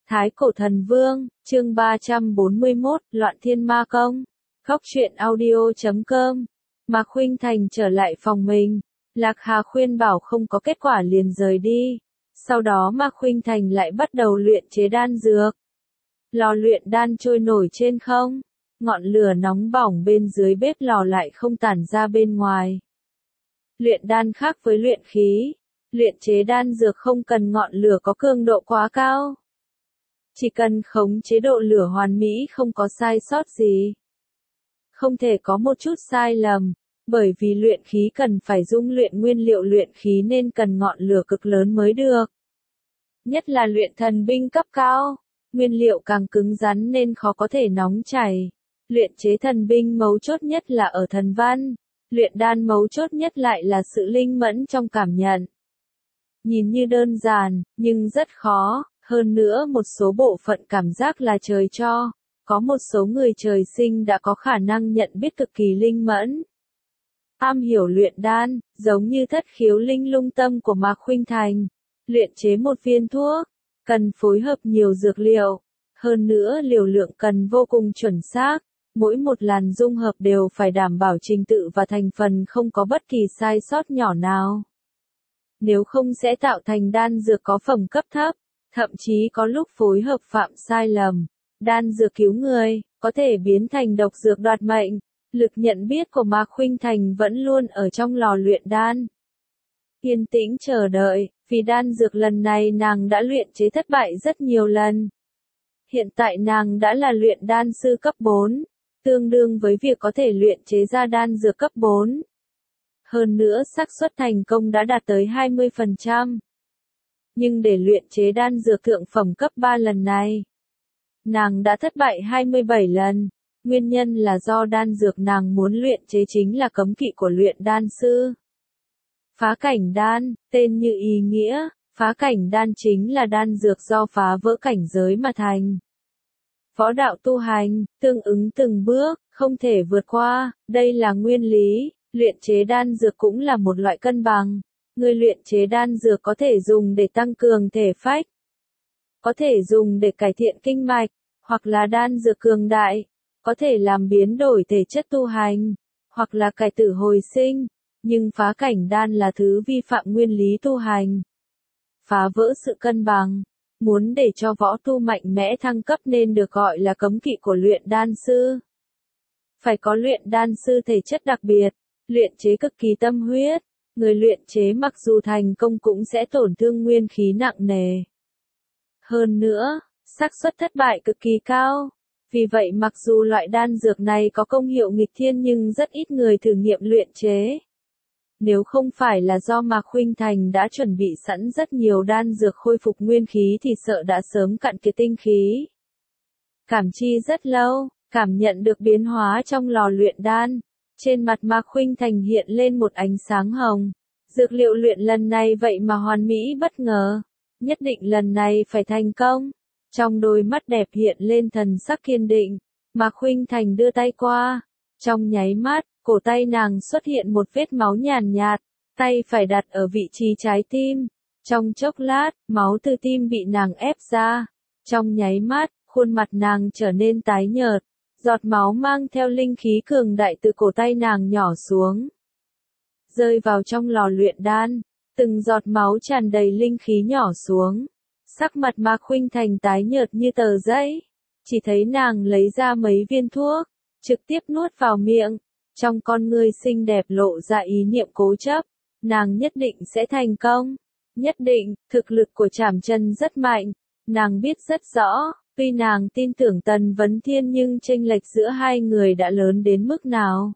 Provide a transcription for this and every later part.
Thái Cổ Thần Vương, chương 341, Loạn Thiên Ma Công. Góc truyện audio.com. Mạc Khuynh Thành trở lại phòng mình. Lạc Hà khuyên bảo không có kết quả liền rời đi. Sau đó Mạc Khuynh Thành lại bắt đầu luyện chế đan dược. Lò luyện đan trôi nổi trên không. Ngọn lửa nóng bỏng bên dưới bếp lò lại không tản ra bên ngoài. Luyện đan khác với luyện khí. Luyện chế đan dược không cần ngọn lửa có cường độ quá cao. Chỉ cần khống chế độ lửa hoàn mỹ không có sai sót gì. Không thể có một chút sai lầm, bởi vì luyện khí cần phải dung luyện nguyên liệu luyện khí nên cần ngọn lửa cực lớn mới được. Nhất là luyện thần binh cấp cao, nguyên liệu càng cứng rắn nên khó có thể nóng chảy. Luyện chế thần binh mấu chốt nhất là ở thần văn, luyện đan mấu chốt nhất lại là sự linh mẫn trong cảm nhận. Nhìn như đơn giản, nhưng rất khó. Hơn nữa một số bộ phận cảm giác là trời cho, có một số người trời sinh đã có khả năng nhận biết cực kỳ linh mẫn. Am hiểu luyện đan, giống như thất khiếu linh lung tâm của Mạc Khuynh Thành. Luyện chế một viên thuốc, cần phối hợp nhiều dược liệu. Hơn nữa liều lượng cần vô cùng chuẩn xác, mỗi một làn dung hợp đều phải đảm bảo trình tự và thành phần không có bất kỳ sai sót nhỏ nào. Nếu không sẽ tạo thành đan dược có phẩm cấp thấp. Thậm chí có lúc phối hợp phạm sai lầm, đan dược cứu người, có thể biến thành độc dược đoạt mệnh. Lực nhận biết của Mạc Khuynh Thành vẫn luôn ở trong lò luyện đan. Yên tĩnh chờ đợi, vì đan dược lần này nàng đã luyện chế thất bại rất nhiều lần. Hiện tại nàng đã là luyện đan sư cấp 4, tương đương với việc có thể luyện chế ra đan dược cấp 4. Hơn nữa xác suất thành công đã đạt tới 20%. Nhưng để luyện chế đan dược thượng phẩm cấp 3 lần này, nàng đã thất bại 27 lần. Nguyên nhân là do đan dược nàng muốn luyện chế chính là cấm kỵ của luyện đan sư. Phá cảnh đan, tên như ý nghĩa, phá cảnh đan chính là đan dược do phá vỡ cảnh giới mà thành. Võ đạo tu hành, tương ứng từng bước, không thể vượt qua, đây là nguyên lý, luyện chế đan dược cũng là một loại cân bằng. Người luyện chế đan dược có thể dùng để tăng cường thể phách, có thể dùng để cải thiện kinh mạch, hoặc là đan dược cường đại, có thể làm biến đổi thể chất tu hành, hoặc là cải tử hồi sinh, nhưng phá cảnh đan là thứ vi phạm nguyên lý tu hành. Phá vỡ sự cân bằng, muốn để cho võ tu mạnh mẽ thăng cấp nên được gọi là cấm kỵ của luyện đan sư. Phải có luyện đan sư thể chất đặc biệt, luyện chế cực kỳ tâm huyết. Người luyện chế mặc dù thành công cũng sẽ tổn thương nguyên khí nặng nề. Hơn nữa, xác suất thất bại cực kỳ cao. Vì vậy mặc dù loại đan dược này có công hiệu nghịch thiên nhưng rất ít người thử nghiệm luyện chế. Nếu không phải là do Mạc Khuynh Thành đã chuẩn bị sẵn rất nhiều đan dược khôi phục nguyên khí thì sợ đã sớm cạn kiệt tinh khí. Cảm chi rất lâu, cảm nhận được biến hóa trong lò luyện đan. Trên mặt Mạc Khuynh Thành hiện lên một ánh sáng hồng. Dược liệu luyện lần này vậy mà hoàn mỹ bất ngờ. Nhất định lần này phải thành công. Trong đôi mắt đẹp hiện lên thần sắc kiên định. Mạc Khuynh Thành đưa tay qua. Trong nháy mắt, cổ tay nàng xuất hiện một vết máu nhàn nhạt. Tay phải đặt ở vị trí trái tim. Trong chốc lát, máu từ tim bị nàng ép ra. Trong nháy mắt, khuôn mặt nàng trở nên tái nhợt. Giọt máu mang theo linh khí cường đại từ cổ tay nàng nhỏ xuống. Rơi vào trong lò luyện đan, từng giọt máu tràn đầy linh khí nhỏ xuống. Sắc mặt Mạc Khuynh Thành tái nhợt như tờ giấy. Chỉ thấy nàng lấy ra mấy viên thuốc, trực tiếp nuốt vào miệng. Trong con ngươi xinh đẹp lộ ra ý niệm cố chấp. Nàng nhất định sẽ thành công. Nhất định, thực lực của Trảm Chân rất mạnh. Nàng biết rất rõ. Tuy nàng tin tưởng Tần Vấn Thiên nhưng chênh lệch giữa hai người đã lớn đến mức nào.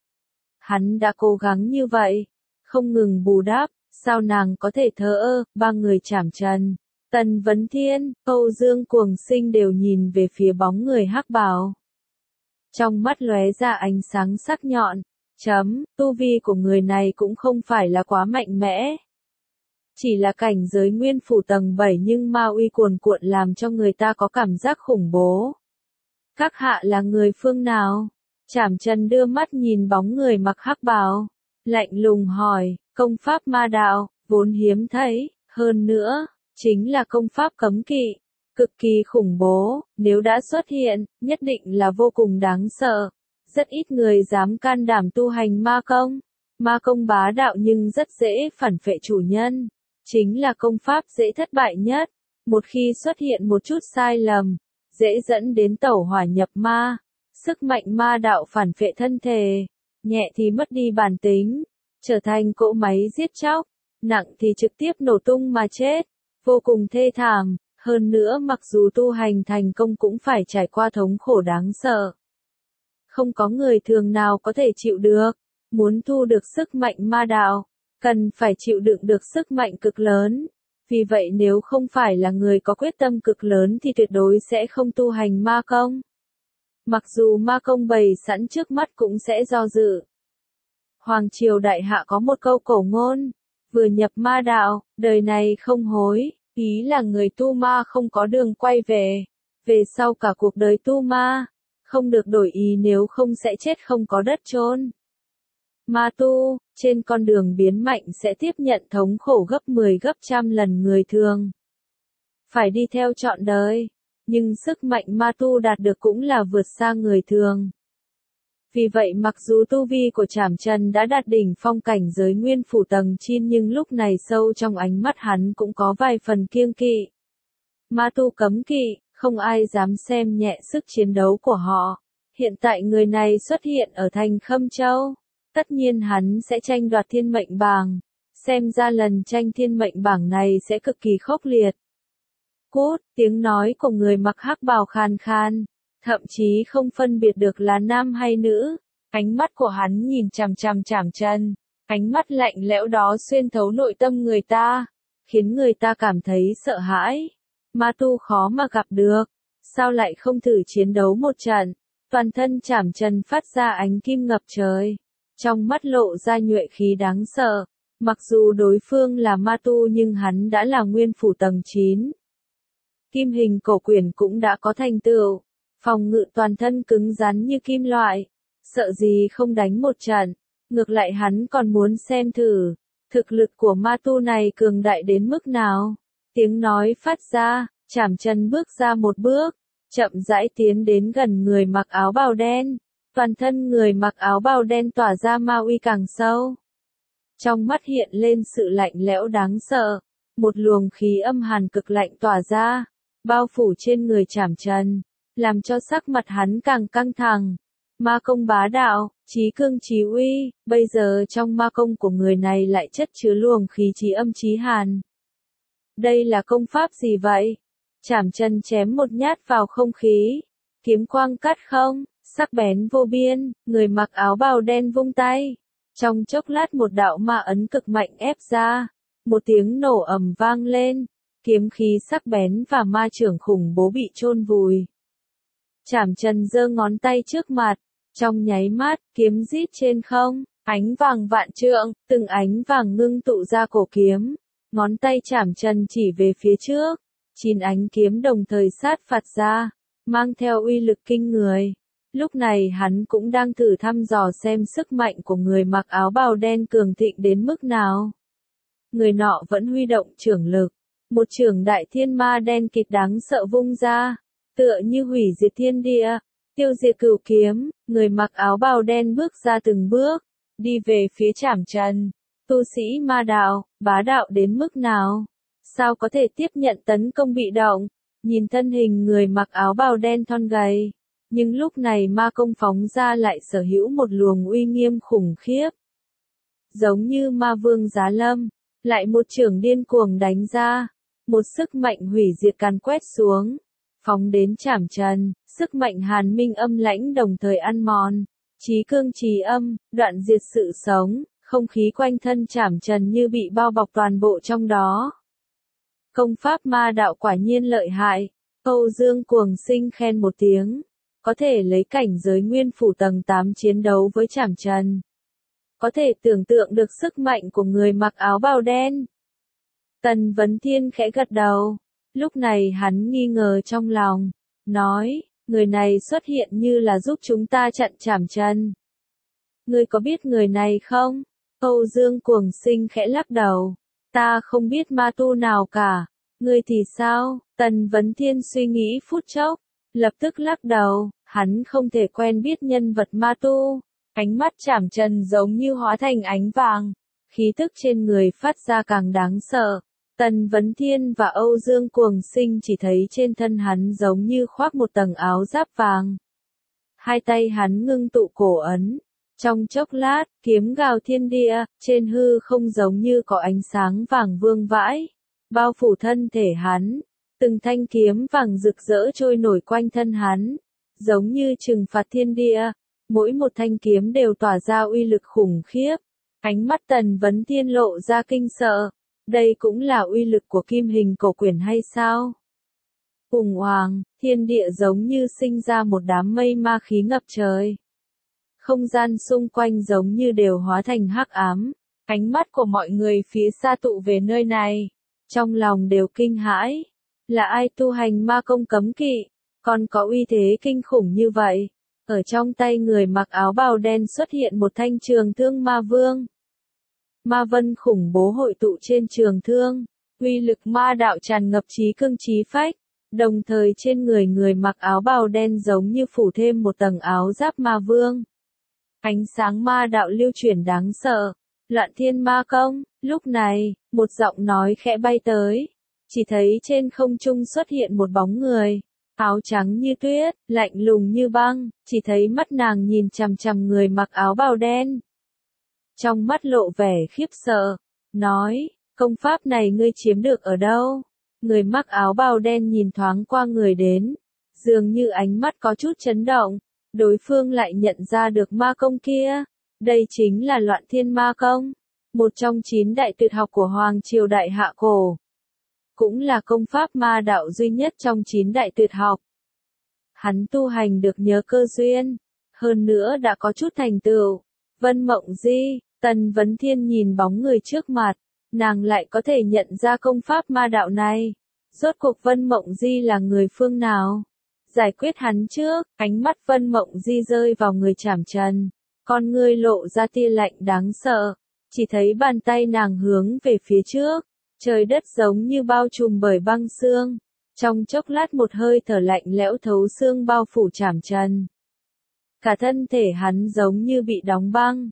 Hắn đã cố gắng như vậy, không ngừng bù đắp, sao nàng có thể thờ ơ. Ba người Trảm Chân, Tần Vấn Thiên, Âu Dương Cuồng Sinh đều nhìn về phía bóng người hắc bào. Trong mắt lóe ra ánh sáng sắc nhọn, tu vi của người này cũng không phải là quá mạnh mẽ. Chỉ là cảnh giới nguyên phủ tầng 7 nhưng ma uy cuồn cuộn làm cho người ta có cảm giác khủng bố. Các hạ là người phương nào? Trảm Chân đưa mắt nhìn bóng người mặc hắc bào, lạnh lùng hỏi, công pháp ma đạo, vốn hiếm thấy, hơn nữa, chính là công pháp cấm kỵ. Cực kỳ khủng bố, nếu đã xuất hiện, nhất định là vô cùng đáng sợ. Rất ít người dám can đảm tu hành ma công. Ma công bá đạo nhưng rất dễ phản phệ chủ nhân. Chính là công pháp dễ thất bại nhất. Một khi xuất hiện một chút sai lầm, dễ dẫn đến tẩu hỏa nhập ma. Sức mạnh ma đạo phản phệ thân thể, nhẹ thì mất đi bản tính, trở thành cỗ máy giết chóc, nặng thì trực tiếp nổ tung mà chết, vô cùng thê thảm. Hơn nữa mặc dù tu hành thành công cũng phải trải qua thống khổ đáng sợ. Không có người thường nào có thể chịu được. Muốn thu được sức mạnh ma đạo, cần phải chịu đựng được sức mạnh cực lớn. Vì vậy nếu không phải là người có quyết tâm cực lớn thì tuyệt đối sẽ không tu hành ma công. Mặc dù ma công bày sẵn trước mắt cũng sẽ do dự. Hoàng triều đại hạ có một câu cổ ngôn, vừa nhập ma đạo, đời này không hối, ý là người tu ma không có đường quay về. Về sau cả cuộc đời tu ma, không được đổi ý nếu không sẽ chết không có đất chôn. Ma tu, trên con đường biến mạnh sẽ tiếp nhận thống khổ gấp 10 gấp trăm lần người thường. Phải đi theo trọn đời, nhưng sức mạnh ma tu đạt được cũng là vượt xa người thường. Vì vậy mặc dù tu vi của Trảm Trần đã đạt đỉnh phong cảnh giới nguyên phủ tầng 9 nhưng lúc này sâu trong ánh mắt hắn cũng có vài phần kiêng kỵ. Ma tu cấm kỵ, không ai dám xem nhẹ sức chiến đấu của họ. Hiện tại người này xuất hiện ở thành Khâm Châu. Tất nhiên hắn sẽ tranh đoạt thiên mệnh bảng. Xem ra lần tranh thiên mệnh bảng này sẽ cực kỳ khốc liệt. Cút, tiếng nói của người mặc hắc bào khàn khan. Thậm chí không phân biệt được là nam hay nữ. Ánh mắt của hắn nhìn chằm chằm Trảm Trần. Ánh mắt lạnh lẽo đó xuyên thấu nội tâm người ta. Khiến người ta cảm thấy sợ hãi. Ma tu khó mà gặp được. Sao lại không thử chiến đấu một trận? Toàn thân Trảm Trần phát ra ánh kim ngập trời. Trong mắt lộ ra nhuệ khí đáng sợ. Mặc dù đối phương là ma tu nhưng hắn đã là nguyên phủ tầng 9. Kim hình cổ quyển cũng đã có thành tựu. Phòng ngự toàn thân cứng rắn như kim loại. Sợ gì không đánh một trận. Ngược lại hắn còn muốn xem thử. Thực lực của ma tu này cường đại đến mức nào. Tiếng nói phát ra, Trảm Trần bước ra một bước. Chậm rãi tiến đến gần người mặc áo bào đen. Toàn thân người mặc áo bào đen tỏa ra ma uy càng sâu. Trong mắt hiện lên sự lạnh lẽo đáng sợ. Một luồng khí âm hàn cực lạnh tỏa ra, bao phủ trên người Trảm Trần, làm cho sắc mặt hắn càng căng thẳng. Ma công bá đạo, chí cương chí uy, bây giờ trong ma công của người này lại chất chứa luồng khí chí âm chí hàn. Đây là công pháp gì vậy? Trảm Trần chém một nhát vào không khí. Kiếm quang cắt không, sắc bén vô biên, người mặc áo bào đen vung tay. Trong chốc lát một đạo ma ấn cực mạnh ép ra. Một tiếng nổ ầm vang lên. Kiếm khí sắc bén và ma chưởng khủng bố bị chôn vùi. Trảm Trần giơ ngón tay trước mặt. Trong nháy mắt, kiếm rít trên không. Ánh vàng vạn trượng, từng ánh vàng ngưng tụ ra cổ kiếm. Ngón tay Trảm Trần chỉ về phía trước. 9 ánh kiếm đồng thời sát phạt ra, mang theo uy lực kinh người. Lúc này hắn cũng đang thử thăm dò xem sức mạnh của người mặc áo bào đen cường thịnh đến mức nào. Người nọ vẫn huy động chưởng lực. Một chưởng đại thiên ma đen kịt đáng sợ vung ra, tựa như hủy diệt thiên địa, tiêu diệt cửu kiếm. Người mặc áo bào đen bước ra từng bước, đi về phía Trảm Trần. Tu sĩ ma đạo, bá đạo đến mức nào? Sao có thể tiếp nhận tấn công bị động? Nhìn thân hình người mặc áo bào đen thon gầy, nhưng lúc này ma công phóng ra lại sở hữu một luồng uy nghiêm khủng khiếp. Giống như ma vương giá lâm, lại một chưởng điên cuồng đánh ra, một sức mạnh hủy diệt càn quét xuống, phóng đến Trảm Trần, sức mạnh hàn minh âm lãnh đồng thời ăn mòn, chí cương chí âm, đoạn diệt sự sống, không khí quanh thân Trảm Trần như bị bao bọc toàn bộ trong đó. Công pháp ma đạo quả nhiên lợi hại, Âu Dương Cuồng Sinh khen một tiếng, có thể lấy cảnh giới nguyên phủ tầng 8 chiến đấu với Trảm Trần. Có thể tưởng tượng được sức mạnh của người mặc áo bào đen. Tần Vấn Thiên khẽ gật đầu, lúc này hắn nghi ngờ trong lòng, nói, người này xuất hiện như là giúp chúng ta chặn Trảm Trần. Ngươi có biết người này không? Âu Dương Cuồng Sinh khẽ lắc đầu, ta không biết ma tu nào cả. Ngươi thì sao? Tần Vấn Thiên suy nghĩ phút chốc, lập tức lắc đầu, hắn không thể quen biết nhân vật ma tu. Ánh mắt Trảm Trần giống như hóa thành ánh vàng, khí tức trên người phát ra càng đáng sợ. Tần Vấn Thiên và Âu Dương Cuồng Sinh chỉ thấy trên thân hắn giống như khoác một tầng áo giáp vàng. Hai tay hắn ngưng tụ cổ ấn. Trong chốc lát, kiếm gào thiên địa, trên hư không giống như có ánh sáng vàng vương vãi, bao phủ thân thể hắn. Từng thanh kiếm vàng rực rỡ trôi nổi quanh thân hắn, giống như trừng phạt thiên địa. Mỗi một thanh kiếm đều tỏa ra uy lực khủng khiếp. Ánh mắt Tần Vấn Thiên lộ ra kinh sợ. Đây cũng là uy lực của kim hình cổ quyển hay sao? Hùng hoàng, thiên địa giống như sinh ra một đám mây ma khí ngập trời. Không gian xung quanh giống như đều hóa thành hắc ám. Ánh mắt của mọi người phía xa tụ về nơi này. Trong lòng đều kinh hãi. Là ai tu hành ma công cấm kỵ, còn có uy thế kinh khủng như vậy? Ở trong tay người mặc áo bào đen xuất hiện một thanh trường thương ma vương. Ma vân khủng bố hội tụ trên trường thương, uy lực ma đạo tràn ngập trí cương trí phách, đồng thời trên người người mặc áo bào đen giống như phủ thêm một tầng áo giáp ma vương. Ánh sáng ma đạo lưu chuyển đáng sợ, Loạn Thiên Ma Công. Lúc này, một giọng nói khẽ bay tới, chỉ thấy trên không trung xuất hiện một bóng người. Áo trắng như tuyết, lạnh lùng như băng, chỉ thấy mắt nàng nhìn chằm chằm người mặc áo bào đen. Trong mắt lộ vẻ khiếp sợ, nói, công pháp này ngươi chiếm được ở đâu? Người mặc áo bào đen nhìn thoáng qua người đến, dường như ánh mắt có chút chấn động, đối phương lại nhận ra được ma công kia. Đây chính là Loạn Thiên Ma Công, một trong 9 đại tuyệt học của Hoàng Triều Đại Hạ Cổ. Cũng là công pháp ma đạo duy nhất trong 9 đại tuyệt học. Hắn tu hành được nhờ cơ duyên, hơn nữa đã có chút thành tựu. Vân Mộng Di, Tần Vấn Thiên nhìn bóng người trước mặt, nàng lại có thể nhận ra công pháp ma đạo này. Rốt cuộc Vân Mộng Di là người phương nào? Giải quyết hắn trước, ánh mắt Vân Mộng Di rơi vào người Trảm Trần, con ngươi lộ ra tia lạnh đáng sợ, chỉ thấy bàn tay nàng hướng về phía trước. Trời đất giống như bao trùm bởi băng sương, trong chốc lát một hơi thở lạnh lẽo thấu xương bao phủ Trảm Trần. Cả thân thể hắn giống như bị đóng băng.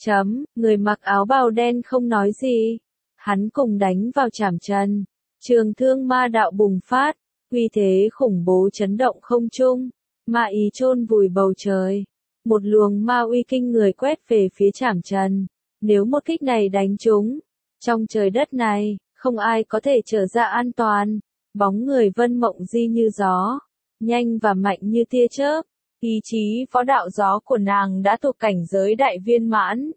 Người mặc áo bào đen không nói gì. Hắn cùng đánh vào Trảm Trần. Trường thương ma đạo bùng phát, uy thế khủng bố chấn động không trung, ma ý chôn vùi bầu trời. Một luồng ma uy kinh người quét về phía Trảm Trần. Nếu một kích này đánh trúng, trong trời đất này, không ai có thể trở ra an toàn. Bóng người Vân Mộng Di như gió, nhanh và mạnh như tia chớp. Ý chí võ đạo gió của nàng đã thuộc cảnh giới đại viên mãn.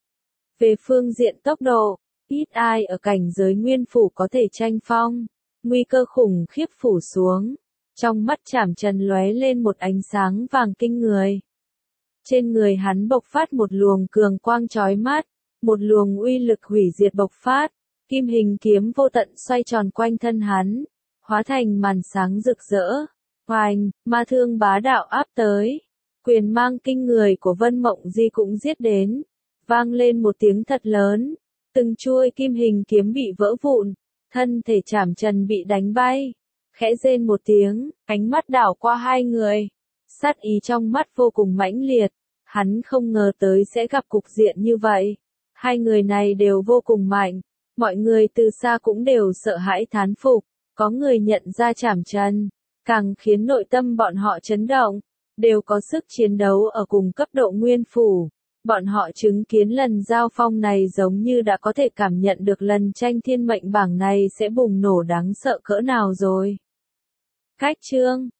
Về phương diện tốc độ, ít ai ở cảnh giới nguyên phủ có thể tranh phong. Nguy cơ khủng khiếp phủ xuống. Trong mắt Trảm Trần lóe lên một ánh sáng vàng kinh người. Trên người hắn bộc phát một luồng cường quang chói mắt, một luồng uy lực hủy diệt bộc phát. Kim hình kiếm vô tận xoay tròn quanh thân hắn, hóa thành màn sáng rực rỡ. Hoành, ma thương bá đạo áp tới. Quyền mang kinh người của Vân Mộng Di cũng giết đến. Vang lên một tiếng thật lớn. Từng chuôi kim hình kiếm bị vỡ vụn. Thân thể Trảm Trần bị đánh bay. Khẽ rên một tiếng, ánh mắt đảo qua hai người. Sát ý trong mắt vô cùng mãnh liệt. Hắn không ngờ tới sẽ gặp cục diện như vậy. Hai người này đều vô cùng mạnh. Mọi người từ xa cũng đều sợ hãi thán phục. Có người nhận ra Trảm Trần, càng khiến nội tâm bọn họ chấn động. Đều có sức chiến đấu ở cùng cấp độ nguyên phủ. Bọn họ chứng kiến lần giao phong này giống như đã có thể cảm nhận được lần tranh thiên mệnh bảng này sẽ bùng nổ đáng sợ cỡ nào rồi. Cách chương